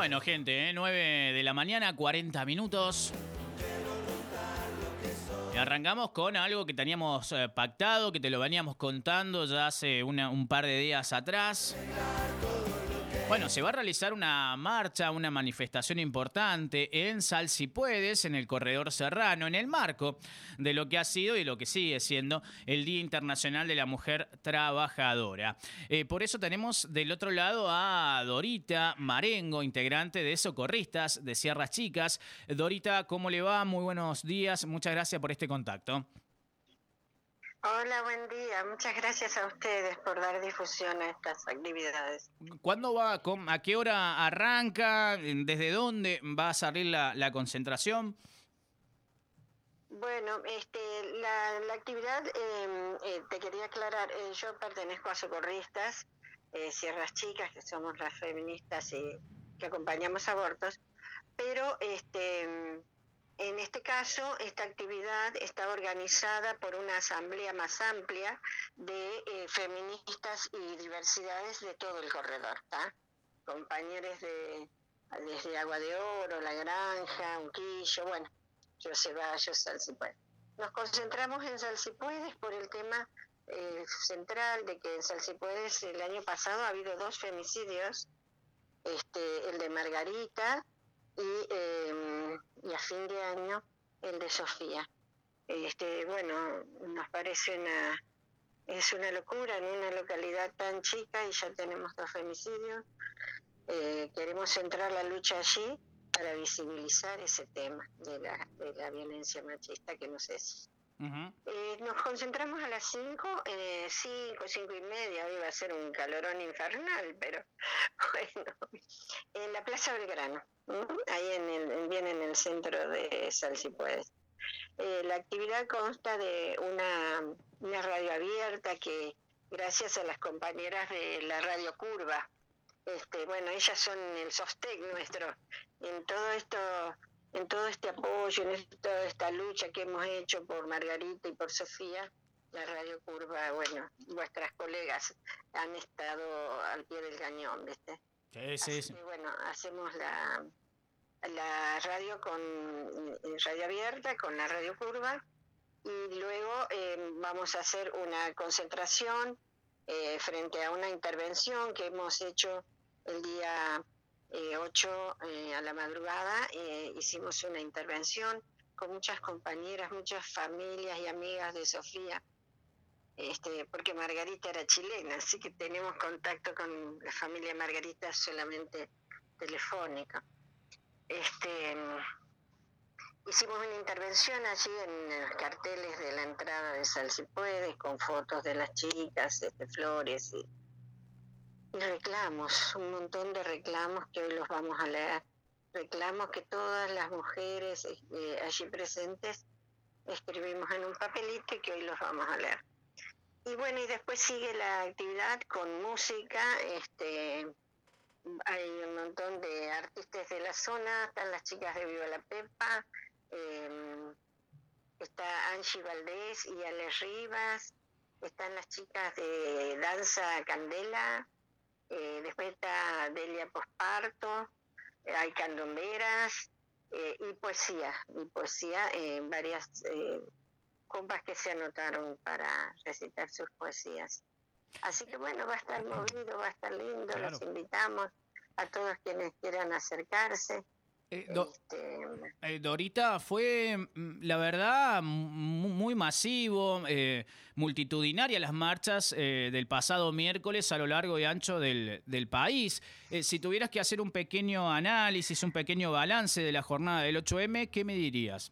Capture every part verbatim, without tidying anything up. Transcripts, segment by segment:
Bueno, gente, ¿eh? nueve de la mañana, cuarenta minutos. Y arrancamos con algo que teníamos eh, pactado, que te lo veníamos contando ya hace una, un par de días atrás. Bueno, se va a realizar una marcha, una manifestación importante en Sal Si Puedes, en el Corredor Serrano, en el marco de lo que ha sido y lo que sigue siendo el Día Internacional de la Mujer Trabajadora. Eh, por eso tenemos del otro lado a Dorita Marengo, integrante de Socorristas de Sierras Chicas. Dorita, ¿cómo le va? Muy buenos días. Muchas gracias por este contacto. Hola, buen día. Muchas gracias a ustedes por dar difusión a estas actividades. ¿Cuándo va? ¿A qué hora arranca? ¿Desde dónde va a salir la, la concentración? Bueno, este, la, la actividad, eh, eh, te quería aclarar, eh, yo pertenezco a Socorristas, eh, Sierras Chicas, que somos las feministas y que acompañamos abortos, pero este... En este caso, esta actividad está organizada por una asamblea más amplia de eh, feministas y diversidades de todo el corredor, ¿tá? Compañeros de desde Agua de Oro, La Granja, Unquillo, bueno, Río Ceballos, Sal Si Puedes. Nos concentramos en Sal Si Puedes por el tema eh, central de que en Sal Si Puedes el año pasado ha habido dos femicidios, este, el de Margarita, y, eh, y a fin de año el de Sofía. Este, bueno, nos parece una es una locura en una localidad tan chica y ya tenemos dos femicidios. Eh, queremos centrar la lucha allí para visibilizar ese tema de la, de la violencia machista que nos es. Uh-huh. Eh, nos concentramos a las cinco, eh, cinco, cinco y media, hoy va a ser un calorón infernal, pero bueno, en la Plaza Belgrano, ¿no? Ahí en el, bien en el centro de Sal Si Puedes. Eh, la actividad consta de una, una radio abierta que, gracias a las compañeras de la Radio Curva, este, bueno, ellas son el sostén nuestro en todo esto. En todo este apoyo, en toda esta lucha que hemos hecho por Margarita y por Sofía, la Radio Curva, bueno, vuestras colegas han estado al pie del cañón, ¿viste? Sí, sí, Así sí. que, bueno, hacemos la, la radio con radio abierta, con la Radio Curva, y luego eh, vamos a hacer una concentración eh, frente a una intervención que hemos hecho el día... Eh, ocho eh, a la madrugada, eh, hicimos una intervención con muchas compañeras, muchas familias y amigas de Sofía, este, porque Margarita era chilena, así que tenemos contacto con la familia Margarita solamente telefónica. Este, hicimos una intervención allí en los carteles de la entrada de Sal Si Puedes, con fotos de las chicas, este, flores y reclamos, un montón de reclamos que hoy los vamos a leer. Reclamos que todas las mujeres eh, allí presentes escribimos en un papelito y que hoy los vamos a leer. Y bueno, y después sigue la actividad con música. Este, hay un montón de artistas de la zona, están las chicas de Viva la Pepa, eh, está Angie Valdés y Ale Rivas, están las chicas de Danza Candela. Eh, después está Delia Posparto, eh, hay candomberas eh, y poesía, y poesía en eh, varias eh, compas que se anotaron para recitar sus poesías. Así que bueno, va a estar movido, va a estar lindo, claro. Los invitamos a todos quienes quieran acercarse. Eh, do, este, eh, Dorita, fue, la verdad, muy masivo, eh, multitudinaria las marchas eh, del pasado miércoles a lo largo y ancho del, del país. Eh, si tuvieras que hacer un pequeño análisis, un pequeño balance de la jornada del ocho eme, ¿qué me dirías?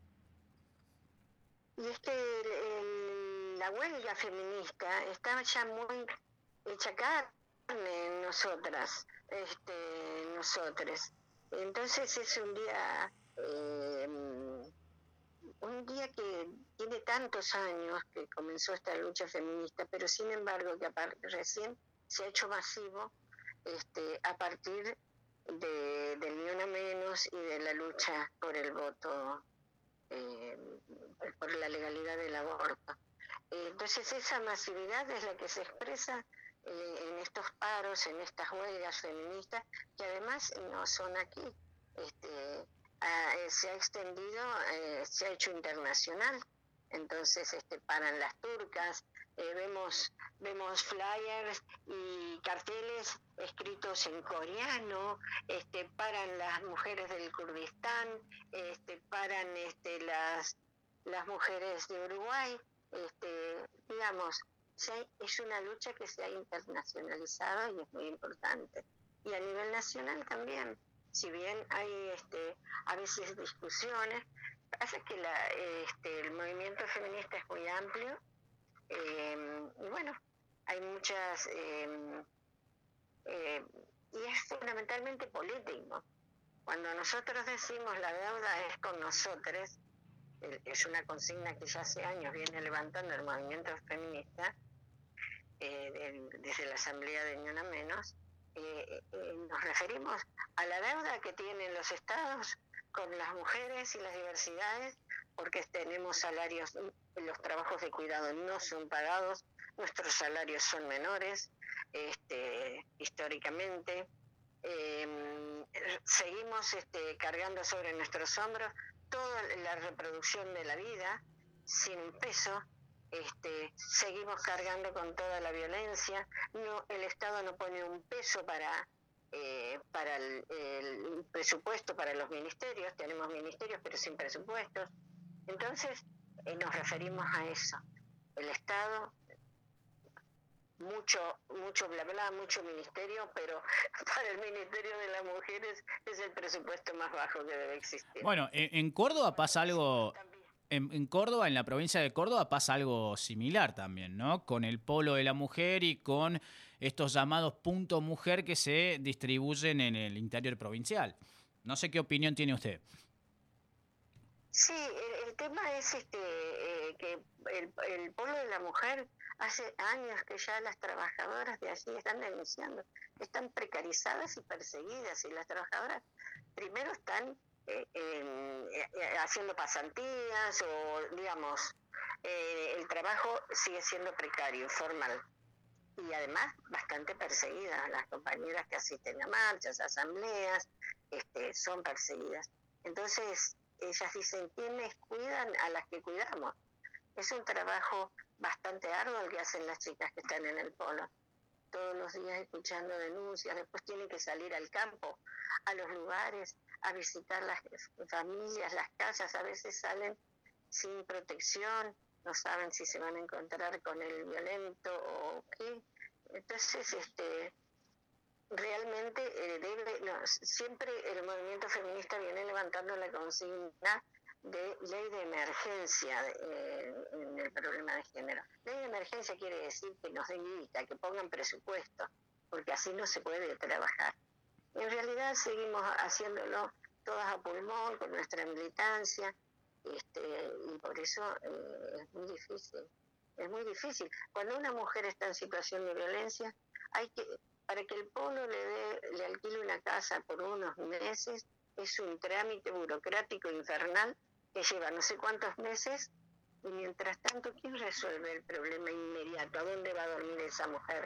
Y es que el, el, la huelga feminista está ya muy hecha carne en nosotras, este, nosotros. Entonces es un día, eh, un día que tiene tantos años que comenzó esta lucha feminista, pero sin embargo que aparte, recién se ha hecho masivo este, a partir de, del Ni Una Menos y de la lucha por el voto, eh, por la legalidad del aborto. Entonces esa masividad es la que se expresa eh, en estos paros, en estas huelgas feministas, que además no son aquí. Este, ah, eh, se ha extendido, eh, se ha hecho internacional. Entonces este, paran las turcas, eh, vemos, vemos flyers y carteles escritos en coreano, este, paran las mujeres del Kurdistán, este, paran este, las, las mujeres de Uruguay, este, digamos, se, es una lucha que se ha internacionalizado y es muy importante. Y a nivel nacional también, si bien hay este, a veces discusiones, pasa que la, este, el movimiento feminista es muy amplio, eh, y bueno, hay muchas, eh, eh, y es fundamentalmente político. Cuando nosotros decimos la deuda es con nosotros, eh, es una consigna que ya hace años viene levantando el movimiento feminista, eh, de, desde la Asamblea de Ni Una Menos, eh, eh, nos referimos a la deuda que tienen los estados con las mujeres y las diversidades, porque tenemos salarios, los trabajos de cuidado no son pagados, nuestros salarios son menores, este, históricamente, eh, seguimos este, cargando sobre nuestros hombros toda la reproducción de la vida sin un peso, este, seguimos cargando con toda la violencia, no, el Estado no pone un peso para Eh, para el, el presupuesto para los ministerios, tenemos ministerios pero sin presupuestos, entonces eh, nos referimos a eso, el Estado, mucho, mucho bla bla, mucho ministerio, pero para el Ministerio de las Mujeres es el presupuesto más bajo que debe existir. Bueno, en, en Córdoba pasa algo... En, en Córdoba, en la provincia de Córdoba, pasa algo similar también, ¿no? Con el polo de la mujer y con estos llamados punto mujer que se distribuyen en el interior provincial. No sé qué opinión tiene usted. Sí, el, el tema es este eh, que el, el polo de la mujer hace años que ya las trabajadoras de allí están denunciando, están precarizadas y perseguidas, y las trabajadoras primero están Eh, eh, haciendo pasantías o, digamos, eh, el trabajo sigue siendo precario, informal, y además bastante perseguidas. Las compañeras que asisten a marchas, asambleas, este, son perseguidas. Entonces, ellas dicen, ¿quiénes cuidan a las que cuidamos? Es un trabajo bastante arduo el que hacen las chicas que están en el polo. Todos los días escuchando denuncias, después tienen que salir al campo, a los lugares, a visitar las familias, las casas, a veces salen sin protección, no saben si se van a encontrar con el violento o qué. Entonces, este, realmente eh, debe, no, siempre el movimiento feminista viene levantando la consigna de ley de emergencia eh, en el problema de género. Ley de emergencia quiere decir que nos den guita, que pongan presupuesto, porque así no se puede trabajar. En realidad seguimos haciéndolo todas a pulmón, con nuestra militancia, este, y por eso eh, es muy difícil. Es muy difícil. Cuando una mujer está en situación de violencia, hay que, para que el polo le dé, le alquile una casa por unos meses, es un trámite burocrático infernal que lleva no sé cuántos meses, y mientras tanto, ¿quién resuelve el problema inmediato? ¿A dónde va a dormir esa mujer?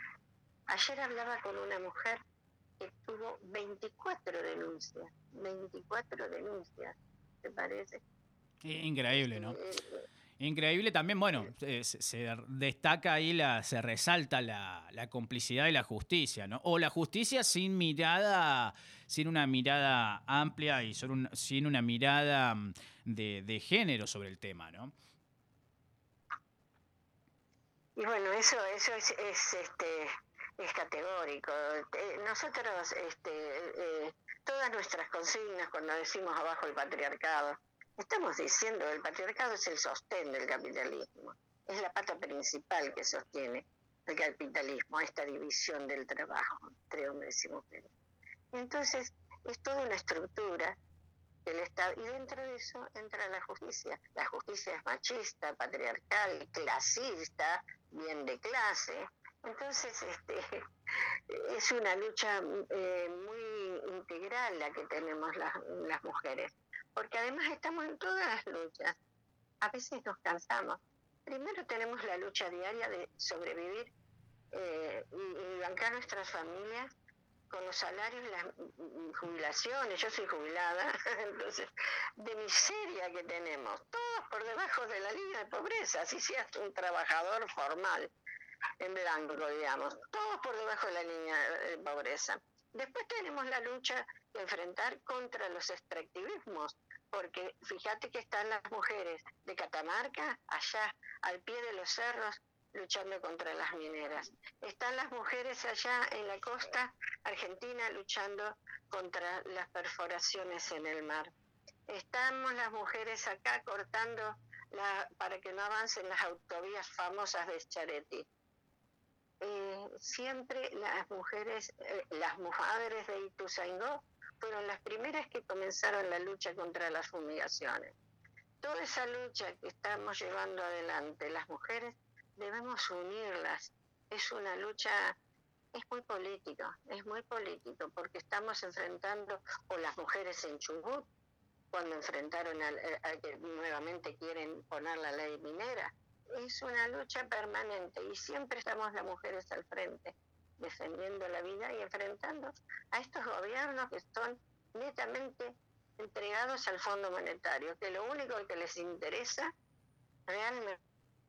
Ayer hablaba con una mujer que tuvo veinticuatro denuncias, veinticuatro denuncias, ¿te parece? Increíble, ¿no? Increíble también, bueno, se, se destaca ahí, la, se resalta la, la complicidad y la justicia, ¿no? O la justicia sin mirada, sin una mirada amplia y sin, un, sin una mirada de, de género sobre el tema, ¿no? Y bueno, eso, eso es, es este es categórico. Nosotros, este, eh, todas nuestras consignas cuando decimos abajo el patriarcado, estamos diciendo que el patriarcado es el sostén del capitalismo, es la pata principal que sostiene el capitalismo, esta división del trabajo entre hombres y mujeres. Entonces, es toda una estructura del Estado, y dentro de eso entra la justicia. La justicia es machista, patriarcal, clasista, bien de clase. Entonces, este, es una lucha eh, muy integral la que tenemos las, las mujeres, porque además estamos en todas las luchas. A veces nos cansamos. Primero tenemos la lucha diaria de sobrevivir eh, y, y bancar nuestras familias con los salarios y las jubilaciones. Yo soy jubilada, entonces, de miseria que tenemos, todos por debajo de la línea de pobreza, así seas un trabajador formal, en blanco, digamos, todos por debajo de la línea de pobreza. Después tenemos la lucha de enfrentar contra los extractivismos, porque fíjate que están las mujeres de Catamarca, allá, al pie de los cerros, luchando contra las mineras. Están las mujeres allá en la costa argentina luchando contra las perforaciones en el mar. Estamos las mujeres acá cortando la, para que no avancen las autovías famosas de Charetti. Eh, siempre las mujeres, eh, las madres de Ituzaingó fueron las primeras que comenzaron la lucha contra las fumigaciones. Toda esa lucha que estamos llevando adelante las mujeres, debemos unirlas. Es una lucha, es muy político, es muy político, porque estamos enfrentando, o las mujeres en Chubut, cuando enfrentaron a, a que nuevamente quieren poner la ley minera. Es una lucha permanente y siempre estamos las mujeres al frente, defendiendo la vida y enfrentando a estos gobiernos que son netamente entregados al Fondo Monetario, que lo único que les interesa realmente...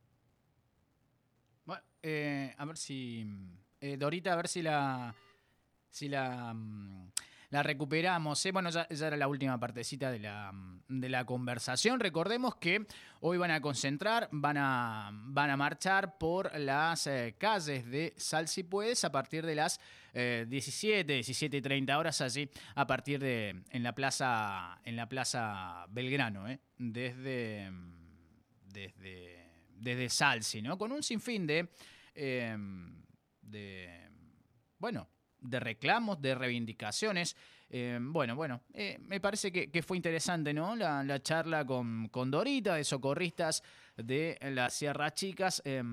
Bueno, eh, a ver si... Eh, Dorita, a ver si la... Si la... La recuperamos, ¿eh? Bueno, ya, ya era la última partecita de la, de la conversación. Recordemos que hoy van a concentrar, van a, van a marchar por las eh, calles de Sal Si Puedes a partir de las eh, diecisiete, diecisiete y treinta horas allí, a partir de en la plaza, en la plaza Belgrano, ¿eh? desde, desde, desde Salsi, ¿no? Con un sinfín de, eh, de bueno, de reclamos, de reivindicaciones. Eh, bueno, bueno, eh, me parece que, que fue interesante, ¿no? La, la charla con, con Dorita, de socorristas de las Sierras Chicas, eh,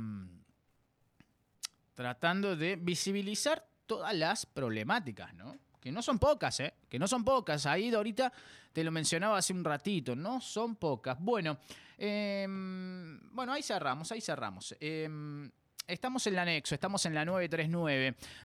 tratando de visibilizar todas las problemáticas, ¿no? Que no son pocas, ¿eh? Que no son pocas. Ahí Dorita te lo mencionaba hace un ratito, no son pocas. Bueno, eh, bueno, ahí cerramos, ahí cerramos. Eh, Estamos en el anexo, estamos en la nueve tres nueve.